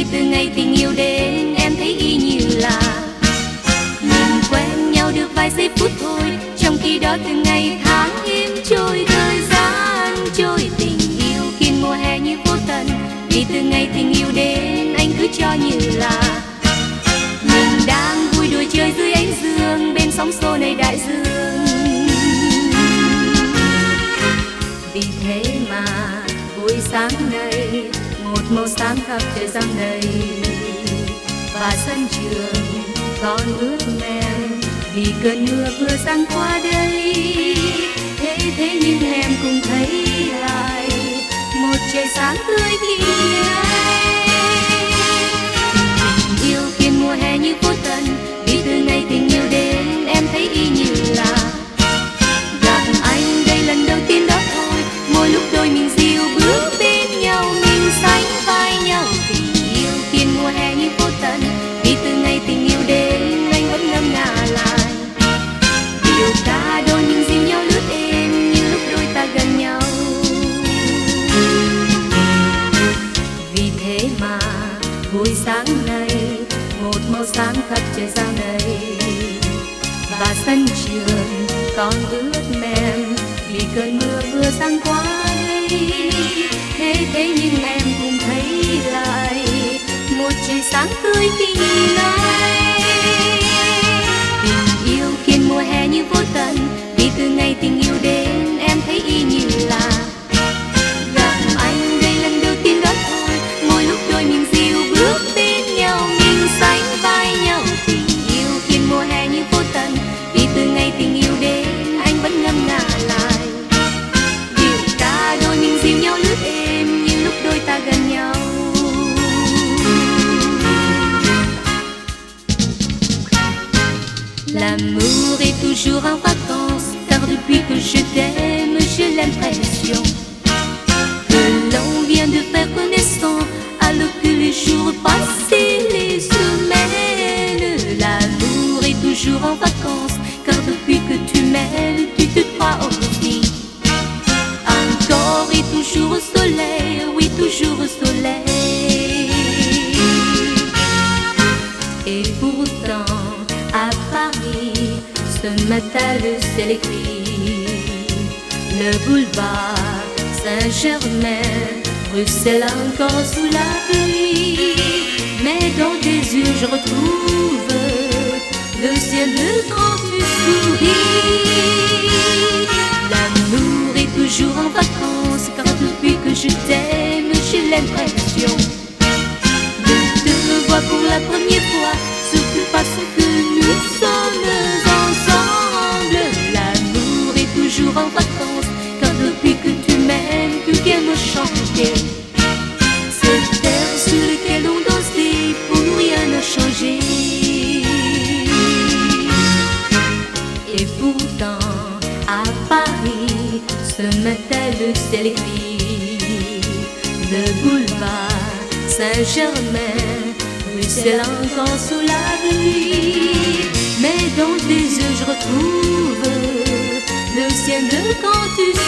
từ ngày tình yêu đến em thấy y như là mình quen nhau được vài giây phút thôi, trong khi đó từ ngày tháng im trôi, thời gian trôi. Tình yêu khiến mùa hè như vô tận, vì từ ngày tình yêu đến anh cứ cho như là mình đang vui đùa chơi dưới ánh dương bên sóng xô nơi đại dương. Vì thế mà buổi sáng nay một màu sáng khắp trời giăng đầy, và sân trường còn ướt men vì cơn mưa vừa sang qua đây. Thế nhưng em cũng thấy lại một trời sáng tươi khi ấy. Tình yêu khiến mùa hè như vô tận, vì từ ngày tình yêu đến em thấy y như là gặp anh đây lần đầu tiên đó thôi. Mỗi lúc đôi mình dìu bước bên nhau, mình sánh vai nhau. Tình yêu khiến mùa hè như vô tận, vì từ ngày tình yêu đến anh vẫn ngâm nga lại điệu ca đôi mình dìu nhau lướt êm như lúc đôi ta gần nhau. Vì thế mà buổi sáng nay một màu sáng khắp trời giăng đầy, và sân trường còn ướt mềm vì cơn mưa vừa sang qua đây. Thế nhưng em cũng thấy lại một trời sáng tươi khi nhìn anh. Tình yêu khiến mùa hè như vô tận, vì từ ngày tình yêu đến em thấy y như là gặp anh đây lần đầu tiên đó thôi. Mỗi lúc đôi mình dìu bước bên nhau, mình sánh vai nhau. Tình yêu khiến mùa hè như vô tận, vì từ ngày tình yêu đến anh vẫn ngâm nga lại điệu ca đôi mình dìu nhau lướt êm như lúc đôi ta gần nhau. L'amour est toujours en vacances, car depuis que je t'aime, j'ai l'impression que l'on vient de faire connaissance, alors que les jours passent et les semaines. L'amour est toujours en vacances, car depuis que tu m'aimes, tu te crois aussi encore et toujours au soleil, oui toujours au soleil. Et pourtant à Paris, ce matin le ciel est gris. Le boulevard Saint-Germain, Bruxelles encore sous la pluie. Mais dans tes yeux je retrouve le ciel bleu quand tu souris. L'amour est toujours en vacances, car depuis que je t'aime, j'ai l'impression de te revoir pour la première fois, surtout parce que nous sommes ensemble. L'amour est toujours en vacances, car depuis que tu m'aimes, tout vient me changer. Cette terre sur laquelle on dansait, pour nous rien n'a changé. Et pourtant, à Paris, ce matin le ciel est gris. Le boulevard Saint-Germain, Bruxelles encore sous la pluie. Mais dans tes yeux je retrouve le ciel bleu quand tu